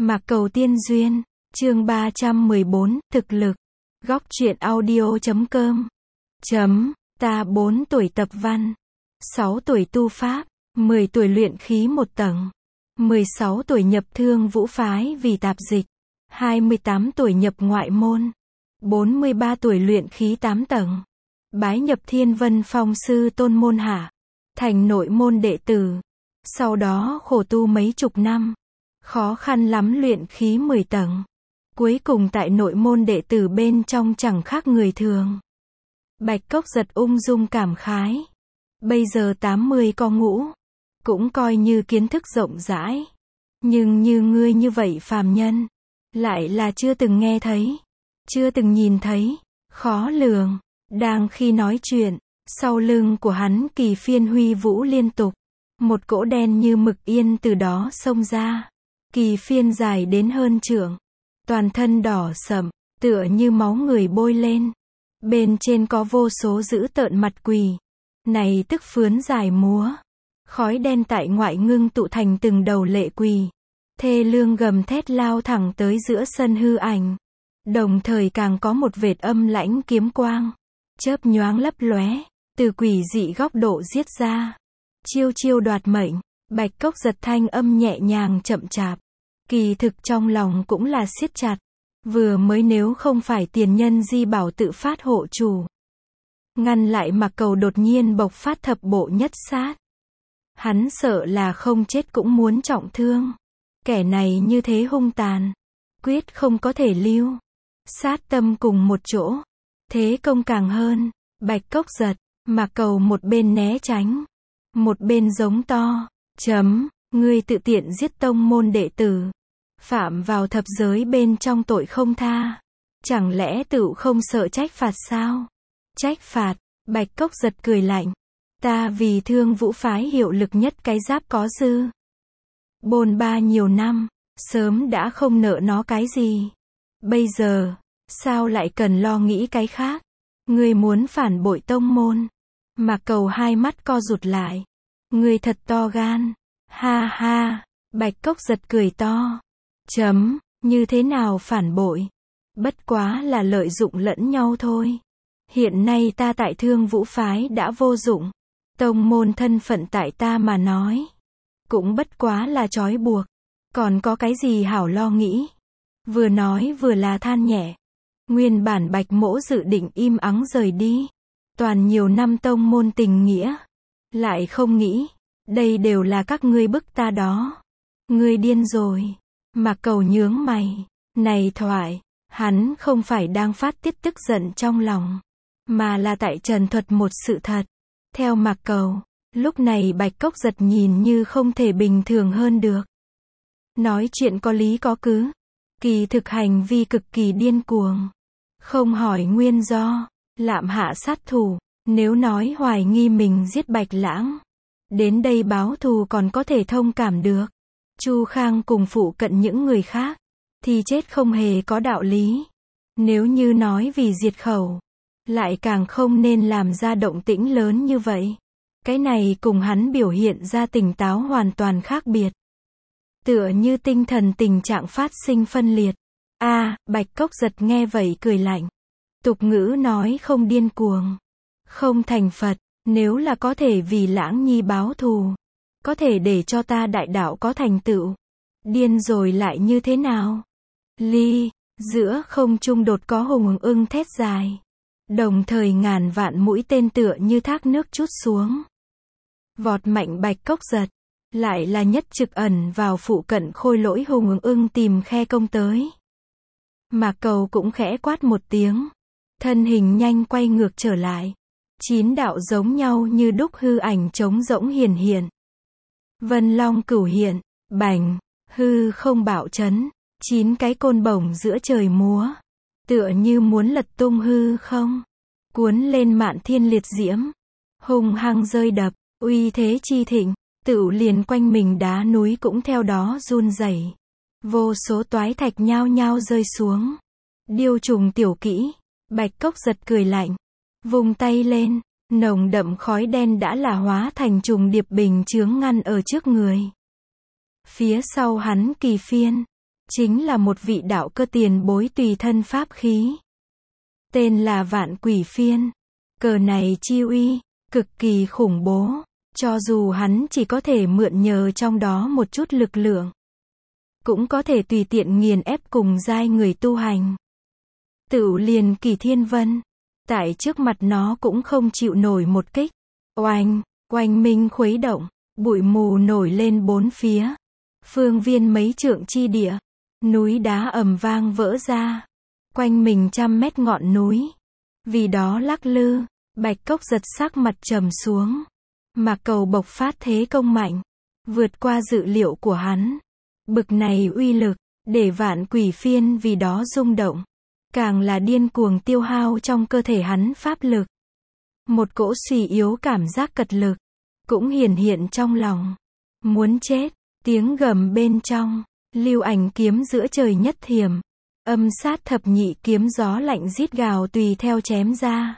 Mạc Cầu Tiên Duyên, chương 314, thực lực. Góc truyện audio.com. Ta 4 tuổi tập văn, 6 tuổi tu pháp, 10 tuổi luyện khí 1 tầng, 16 tuổi nhập Thương Vũ phái vì tạp dịch, 28 tuổi nhập ngoại môn, 43 tuổi luyện khí 8 tầng, bái nhập Thiên Vân Phong sư tôn môn hạ, thành nội môn đệ tử. Sau đó khổ tu mấy chục năm, khó khăn lắm luyện khí 10 tầng. Cuối cùng tại nội môn đệ tử bên trong chẳng khác người thường. Bạch Cốc Giật ung dung cảm khái. Bây giờ 80 có ngũ, cũng coi như kiến thức rộng rãi. Nhưng như ngươi như vậy phàm nhân, lại là chưa từng nghe thấy, chưa từng nhìn thấy, khó lường. Đang khi nói chuyện, sau lưng của hắn kỳ phiên huy vũ liên tục. Một cỗ đen như mực yên từ đó xông ra. Kỳ phiên dài đến hơn trượng. Toàn thân đỏ sẫm, tựa như máu người bôi lên. Bên trên có vô số dữ tợn mặt quỷ. Này tức phướn dài múa. Khói đen tại ngoại ngưng tụ thành từng đầu lệ quỷ. Thê lương gầm thét lao thẳng tới giữa sân hư ảnh. Đồng thời càng có một vệt âm lãnh kiếm quang. Chớp nhoáng lấp lóe, từ quỷ dị góc độ giết ra. Chiêu chiêu đoạt mệnh, Bạch Cốc Giật thanh âm nhẹ nhàng chậm chạp. Kỳ thực trong lòng cũng là siết chặt. Vừa mới nếu không phải tiền nhân di bảo tự phát hộ chủ, ngăn lại Mạc Cầu đột nhiên bộc phát thập bộ nhất sát. Hắn sợ là không chết cũng muốn trọng thương. Kẻ này như thế hung tàn, quyết không có thể lưu. Sát tâm cùng một chỗ, thế công càng hơn. Bạch Cốc Giật, Mạc Cầu một bên né tránh, một bên giống to. Ngươi tự tiện giết tông môn đệ tử, phạm vào thập giới bên trong tội không tha. Chẳng lẽ tự không sợ trách phạt sao? Trách phạt, Bạch Cốc Giật cười lạnh. Ta vì Thương Vũ phái hiệu lực nhất cái giáp có dư. Bôn ba nhiều năm, sớm đã không nợ nó cái gì. Bây giờ, sao lại cần lo nghĩ cái khác? Ngươi muốn phản bội tông môn. Mạc Cầu hai mắt co rụt lại. Ngươi thật to gan. Ha ha, Bạch Cốc Giật cười to. Như thế nào phản bội? Bất quá là lợi dụng lẫn nhau thôi. Hiện nay ta tại Thương Vũ phái đã vô dụng. Tông môn thân phận tại ta mà nói, cũng bất quá là trói buộc. Còn có cái gì hảo lo nghĩ? Vừa nói vừa là than nhẹ. Nguyên bản Bạch Mỗ dự định im ắng rời đi. Toàn nhiều năm tông môn tình nghĩa. Lại không nghĩ, đây đều là các ngươi bức ta đó. Ngươi điên rồi. Mạc Cầu nhướng mày. Này thoại, hắn không phải đang phát tiết tức giận trong lòng, mà là tại trần thuật một sự thật. Theo Mạc Cầu, lúc này Bạch Cốc Giật nhìn như không thể bình thường hơn được. Nói chuyện có lý có cứ. Kỳ thực hành vi cực kỳ điên cuồng. Không hỏi nguyên do, lạm hạ sát thủ. Nếu nói hoài nghi mình giết Bạch Lãng, đến đây báo thù còn có thể thông cảm được. Chu Khang cùng phụ cận những người khác, thì chết không hề có đạo lý. Nếu như nói vì diệt khẩu, lại càng không nên làm ra động tĩnh lớn như vậy. Cái này cùng hắn biểu hiện ra tỉnh táo hoàn toàn khác biệt. Tựa như tinh thần tình trạng phát sinh phân liệt. Bạch Cốc Giật nghe vậy cười lạnh. Tục ngữ nói không điên cuồng, không thành Phật. Nếu là có thể vì Lãng Nhi báo thù, có thể để cho ta đại đạo có thành tựu, điên rồi lại như thế nào? Giữa không trung đột có hùng ưng thét dài. Đồng thời ngàn vạn mũi tên tựa như thác nước trút xuống. Vọt mạnh Bạch Cốc Giật, lại là nhất trực ẩn vào phụ cận khôi lỗi hùng ưng tìm khe công tới. Mạc Cầu cũng khẽ quát một tiếng. Thân hình nhanh quay ngược trở lại. 9 đạo giống nhau như đúc hư ảnh trống rỗng hiển hiện. Vân Long cửu hiện, bành, hư không bạo chấn. 9 cái côn bổng giữa trời múa. Tựa như muốn lật tung hư không. Cuốn lên mạn thiên liệt diễm. Hùng hăng rơi đập, uy thế chi thịnh. Tựu liền quanh mình đá núi cũng theo đó run rẩy. Vô số toái thạch nhao nhao rơi xuống. Điêu trùng tiểu kỹ. Bạch Cốc Giật cười lạnh. Vùng tay lên, nồng đậm khói đen đã là hóa thành trùng điệp bình chướng ngăn ở trước người. Phía sau hắn kỳ phiên, chính là một vị đạo cơ tiền bối tùy thân pháp khí. Tên là Vạn Quỷ Phiên. Cờ này chi uy, cực kỳ khủng bố. Cho dù hắn chỉ có thể mượn nhờ trong đó một chút lực lượng, cũng có thể tùy tiện nghiền ép cùng giai người tu hành. Tựu liền Kỳ Thiên Vân, tại trước mặt nó cũng không chịu nổi một kích. Oanh, oanh minh khuấy động, bụi mù nổi lên bốn phía. Phương viên mấy trượng chi địa, núi đá ầm vang vỡ ra. Quanh mình 100 mét ngọn núi, vì đó lắc lư. Bạch Cốc Giật sắc mặt trầm xuống. Mạc Cầu bộc phát thế công mạnh, vượt qua dự liệu của hắn. Bực này uy lực, để Vạn Quỷ Phiên vì đó rung động. Càng là điên cuồng tiêu hao trong cơ thể hắn pháp lực. Một cỗ suy yếu cảm giác cật lực, cũng hiển hiện trong lòng. Muốn chết, tiếng gầm bên trong, Lưu Ảnh kiếm giữa trời nhất thiểm. Âm sát thập nhị kiếm gió lạnh rít gào tùy theo chém ra.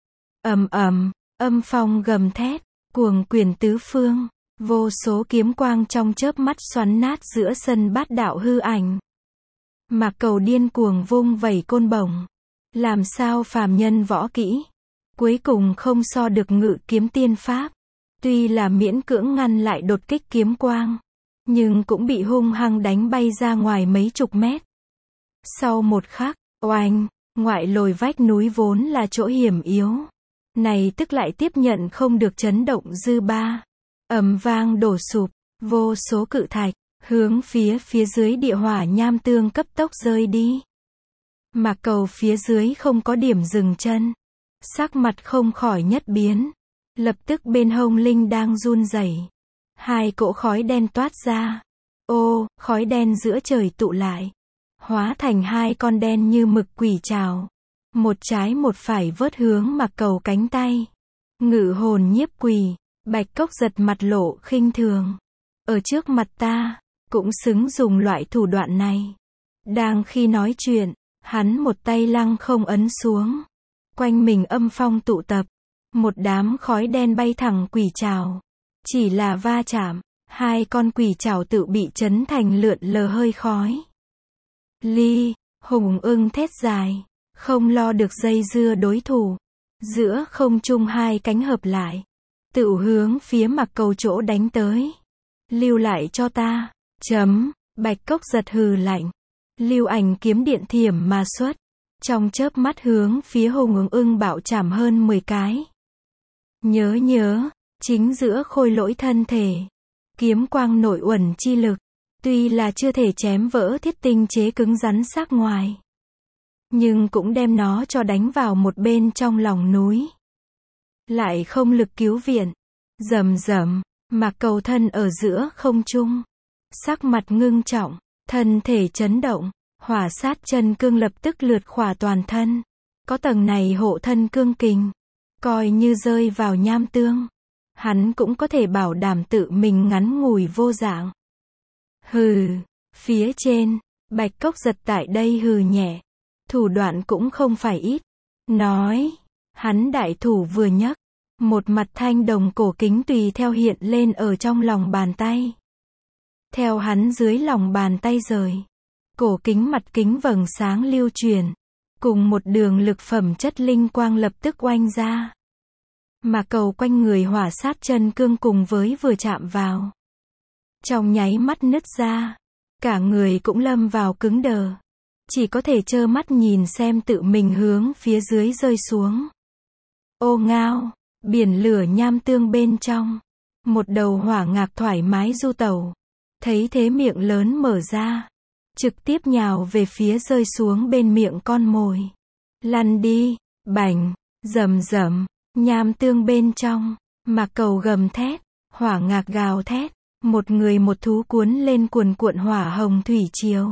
Ầm ầm, âm phong gầm thét, cuồng quyền tứ phương, vô số kiếm quang trong chớp mắt xoắn nát giữa sân bát đạo hư ảnh. Mạc Cầu điên cuồng vung vẩy côn bổng, làm sao phàm nhân võ kỹ, cuối cùng không so được Ngự Kiếm Tiên pháp. Tuy là miễn cưỡng ngăn lại đột kích kiếm quang, nhưng cũng bị hung hăng đánh bay ra ngoài mấy chục mét. Sau một khắc, oanh, ngoại lồi vách núi vốn là chỗ hiểm yếu, này tức lại tiếp nhận không được chấn động dư ba. Ầm vang đổ sụp, vô số cự thạch, hướng phía dưới địa hỏa nham tương cấp tốc rơi đi. Mạc Cầu phía dưới không có điểm dừng chân. Sắc mặt không khỏi nhất biến. Lập tức bên hông linh đang run rẩy. Hai cỗ khói đen toát ra. Ô, khói đen giữa trời tụ lại. Hóa thành hai con đen như mực quỷ trảo. Một trái một phải vớt hướng Mạc Cầu cánh tay. Ngự hồn nhiếp quỷ. Bạch Cốc Giật mặt lộ khinh thường. Ở trước mặt ta, cũng xứng dùng loại thủ đoạn này. Đang khi nói chuyện, hắn một tay lăng không ấn xuống. Quanh mình âm phong tụ tập. Một đám khói đen bay thẳng quỷ trảo. Chỉ là va chạm, hai con quỷ trảo tự bị chấn thành lượn lờ hơi khói. Ly, hùng ưng thét dài, không lo được dây dưa đối thủ. Giữa không trung hai cánh hợp lại, tự hướng phía Mạc Cầu chỗ đánh tới. Lưu lại cho ta. Bạch Cốc Giật hừ lạnh. Lưu Ảnh kiếm điện thiểm mà xuất. Trong chớp mắt hướng phía hùng ưng bạo chảm hơn 10 cái. Nhớ, chính giữa khôi lỗi thân thể. Kiếm quang nội uẩn chi lực. Tuy là chưa thể chém vỡ thiết tinh chế cứng rắn xác ngoài, nhưng cũng đem nó cho đánh vào một bên trong lòng núi. Lại không lực cứu viện. Rầm, Mạc Cầu thân ở giữa không trung. Sắc mặt ngưng trọng, thân thể chấn động. Hỏa sát chân cương lập tức lượt khỏa toàn thân. Có tầng này hộ thân cương kình, coi như rơi vào nham tương, hắn cũng có thể bảo đảm tự mình ngắn ngủi vô dạng. Hừ, phía trên, Bạch Cốc Giật tại đây hừ nhẹ. Thủ đoạn cũng không phải ít. Nói, hắn đại thủ vừa nhấc, một mặt thanh đồng cổ kính tùy theo hiện lên ở trong lòng bàn tay. Theo hắn dưới lòng bàn tay rời, cổ kính mặt kính vầng sáng lưu truyền, cùng một đường lực phẩm chất linh quang lập tức oanh ra. Mà Cầu quanh người hỏa sát chân cương cùng với vừa chạm vào, trong nháy mắt nứt ra, cả người cũng lâm vào cứng đờ, chỉ có thể trơ mắt nhìn xem tự mình hướng phía dưới rơi xuống. Ô ngao, biển lửa nham tương bên trong, một đầu hỏa ngạc thoải mái du tẩu, thấy thế miệng lớn mở ra, trực tiếp nhào về phía rơi xuống bên miệng con mồi. Lăn đi, bành, rầm, nham tương bên trong, Mạc Cầu gầm thét, hỏa ngạc gào thét, một người một thú cuốn lên cuồn cuộn hỏa hồng thủy triều.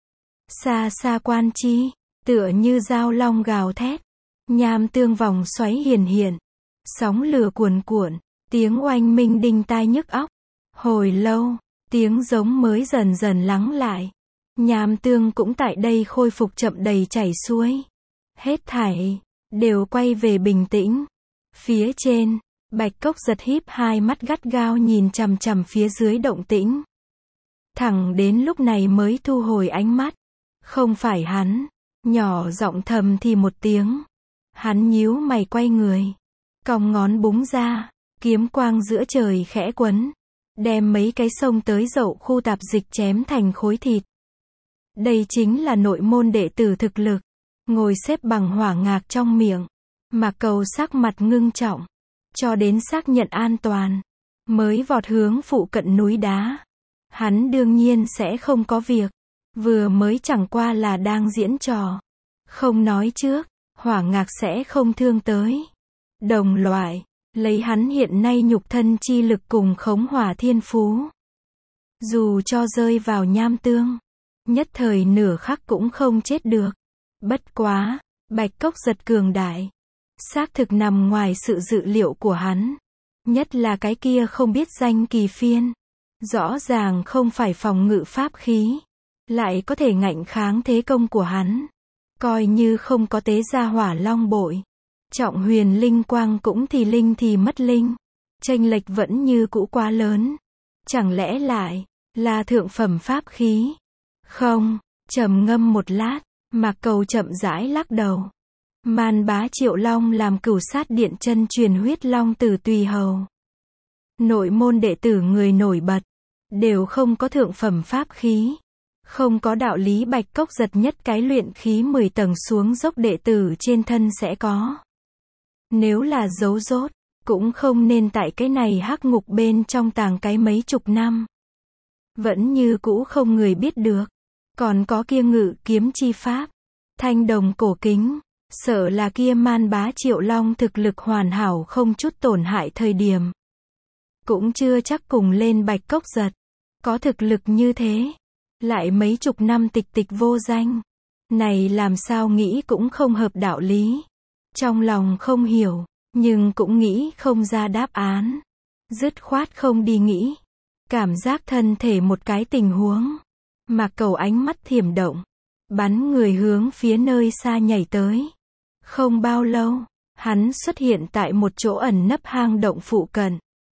Xa xa quan chi, tựa như dao long gào thét, nham tương vòng xoáy hiển hiện, sóng lửa cuồn cuộn, tiếng oanh minh đinh tai nhức óc. Hồi lâu, tiếng giống mới dần dần lắng lại. Nham tương cũng tại đây khôi phục chậm đầy chảy xuôi. Hết thảy đều quay về bình tĩnh. Phía trên, Bạch Cốc Giật híp hai mắt gắt gao nhìn chằm chằm phía dưới động tĩnh. Thẳng đến lúc này mới thu hồi ánh mắt. Không phải hắn. Nhỏ giọng thầm thì một tiếng. Hắn nhíu mày quay người. Cong ngón búng ra. Kiếm quang giữa trời khẽ quấn. Đem mấy cái xông tới dậu khu tạp dịch chém thành khối thịt. Đây chính là nội môn đệ tử thực lực. Ngồi xếp bằng hỏa ngạc trong miệng. Mạc Cầu sắc mặt ngưng trọng. Cho đến xác nhận an toàn. Mới vọt hướng phụ cận núi đá. Hắn đương nhiên sẽ không có việc. Vừa mới chẳng qua là đang diễn trò. Không nói trước, hỏa ngạc sẽ không thương tới. Đồng loại, lấy hắn hiện nay nhục thân chi lực cùng khống hỏa thiên phú. Dù cho rơi vào nham tương, nhất thời nửa khắc cũng không chết được. Bất quá, Bạch Cốc Giật cường đại. Xác thực nằm ngoài sự dự liệu của hắn. Nhất là cái kia không biết danh kỳ phiên. Rõ ràng không phải phòng ngự pháp khí. Lại có thể ngạnh kháng thế công của hắn. Coi như không có tế ra hỏa long bội. Trọng huyền linh quang cũng thì linh thì mất linh. Chênh lệch vẫn như cũ quá lớn. Chẳng lẽ lại là thượng phẩm pháp khí? Không, trầm ngâm một lát, Mạc Cầu chậm rãi lắc đầu. Man Bá Triệu Long làm cửu sát điện chân truyền huyết long tử tùy hầu. Nội môn đệ tử người nổi bật, đều không có thượng phẩm pháp khí. Không có đạo lý Bạch Cốc Giật nhất cái luyện khí 10 tầng xuống dốc đệ tử trên thân sẽ có. Nếu là giấu rốt, cũng không nên tại cái này hắc ngục bên trong tàng cái mấy chục năm. Vẫn như cũ không người biết được. Còn có kia ngự kiếm chi pháp, thanh đồng cổ kính, sợ là kia Man Bá Triệu Long thực lực hoàn hảo không chút tổn hại thời điểm. Cũng chưa chắc cùng lên Bạch Cốc Giật. Có thực lực như thế. Lại mấy chục năm tịch tịch vô danh. Này làm sao nghĩ cũng không hợp đạo lý. Trong lòng không hiểu, nhưng cũng nghĩ không ra đáp án. Dứt khoát không đi nghĩ. Cảm giác thân thể một cái tình huống. Mạc Cầu ánh mắt thiểm động. Bắn người hướng phía nơi xa nhảy tới. Không bao lâu, hắn xuất hiện tại một chỗ ẩn nấp hang động phụ cận.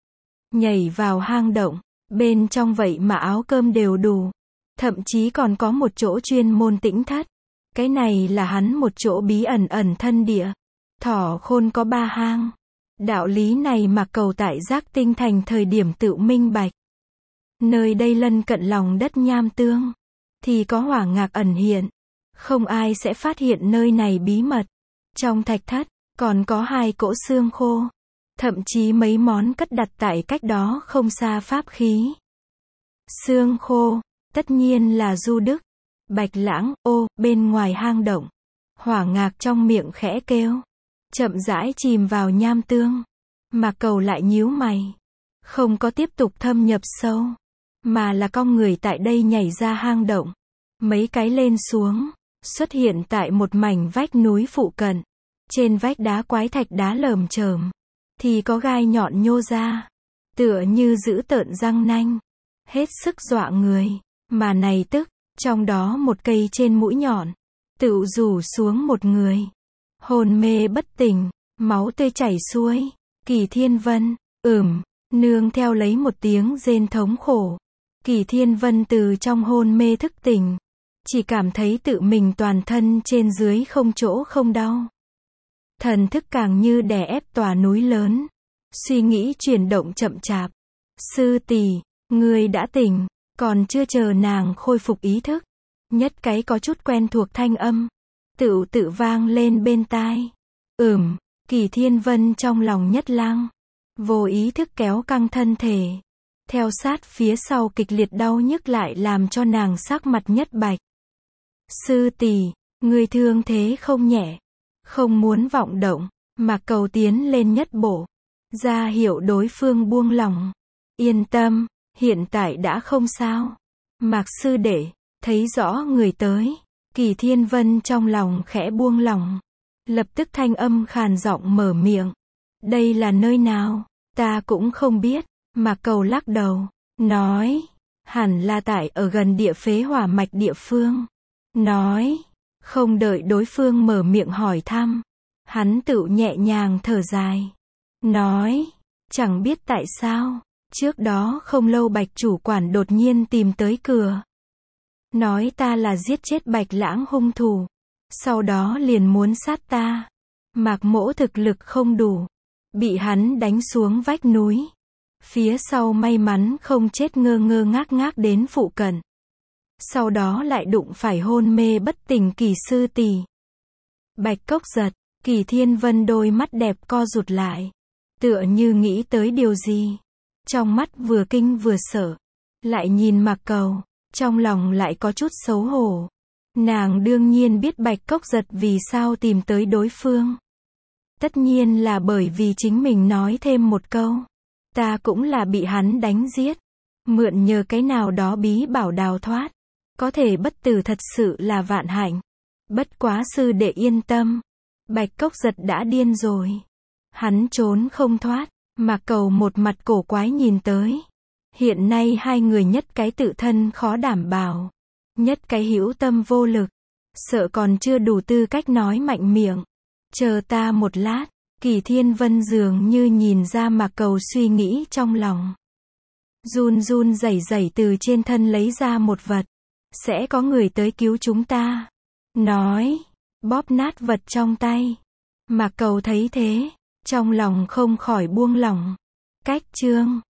Nhảy vào hang động, bên trong vậy mà áo cơm đều đủ. Thậm chí còn có một chỗ chuyên môn tĩnh thất. Cái này là hắn một chỗ bí ẩn ẩn thân địa. Thỏ khôn có 3 hang. Đạo lý này Mạc Cầu tại Giác Tinh Thành thời điểm tự minh bạch. Nơi đây lân cận lòng đất nham tương. Thì có hỏa ngạc ẩn hiện. Không ai sẽ phát hiện nơi này bí mật. Trong thạch thất, còn có 2 cỗ xương khô. Thậm chí mấy món cất đặt tại cách đó không xa pháp khí. Xương khô, tất nhiên là Du Đức. Bạch Lãng, bên ngoài hang động. Hỏa ngạc trong miệng khẽ kêu. Chậm rãi chìm vào nham tương. Mạc Cầu lại nhíu mày. Không có tiếp tục thâm nhập sâu. Mà là con người tại đây nhảy ra hang động. Mấy cái lên xuống. Xuất hiện tại một mảnh vách núi phụ cận. Trên vách đá quái thạch đá lởm chởm. Thì có gai nhọn nhô ra. Tựa như giữ tợn răng nanh. Hết sức dọa người. Mà này tức, trong đó một cây trên mũi nhọn. Tựu rủ xuống một người. Hồn mê bất tỉnh. Máu tươi chảy xuôi. Kỳ Thiên Vân, nương theo lấy một tiếng rên thống khổ. Kỳ Thiên Vân từ trong hôn mê thức tỉnh. Chỉ cảm thấy tự mình toàn thân trên dưới không chỗ không đau. Thần thức càng như đè ép tòa núi lớn. Suy nghĩ chuyển động chậm chạp. Sư tỷ, ngươi đã tỉnh. Còn chưa chờ nàng khôi phục ý thức. Nhất cái có chút quen thuộc thanh âm. Tự vang lên bên tai. Kỳ Thiên Vân trong lòng nhất lăng. Vô ý thức kéo căng thân thể. Theo sát phía sau kịch liệt đau nhức lại làm cho nàng sắc mặt nhất bạch. Sư tỷ, người thương thế không nhẹ. Không muốn vọng động. Mạc Cầu tiến lên nhất bộ. Ra hiệu đối phương buông lỏng. Yên tâm, hiện tại đã không sao. Mạc sư đệ, thấy rõ người tới. Kỳ Thiên Vân trong lòng khẽ buông lỏng. Lập tức thanh âm khàn giọng mở miệng. Đây là nơi nào? Ta cũng không biết. Mạc Cầu lắc đầu. Nói. Hẳn là tại ở gần địa phế hỏa mạch địa phương. Nói. Không đợi đối phương mở miệng hỏi thăm. Hắn tự nhẹ nhàng thở dài. Nói. Chẳng biết tại sao. Trước đó không lâu Bạch chủ quản đột nhiên tìm tới cửa. Nói ta là giết chết Bạch Lãng hung thủ. Sau đó liền muốn sát ta. Mạc Mỗ thực lực không đủ. Bị hắn đánh xuống vách núi. Phía sau may mắn không chết, ngơ ngơ ngác ngác đến phụ cận. Sau đó lại đụng phải hôn mê bất tỉnh Kỳ sư tỷ. Bạch Cốc Giật, Kỳ Thiên Vân đôi mắt đẹp co rụt lại. Tựa như nghĩ tới điều gì. Trong mắt vừa kinh vừa sợ. Lại nhìn Mạc Cầu. Trong lòng lại có chút xấu hổ. Nàng đương nhiên biết Bạch Cốc Giật vì sao tìm tới đối phương. Tất nhiên là bởi vì chính mình nói thêm một câu. Ta cũng là bị hắn đánh giết. Mượn nhờ cái nào đó bí bảo đào thoát. Có thể bất tử thật sự là vạn hạnh. Bất quá sư đệ yên tâm. Bạch Cốc Giật đã điên rồi. Hắn trốn không thoát. Mạc Cầu một mặt cổ quái nhìn tới. Hiện nay hai người nhất cái tự thân khó đảm bảo. Nhất cái hữu tâm vô lực. Sợ còn chưa đủ tư cách nói mạnh miệng. Chờ ta một lát. Kỳ Thiên Vân dường như nhìn ra Mạc Cầu suy nghĩ trong lòng. Run run rẩy rẩy từ trên thân lấy ra một vật. Sẽ có người tới cứu chúng ta. Nói. Bóp nát vật trong tay. Mạc Cầu thấy thế. Trong lòng không khỏi buông lỏng. Cách chương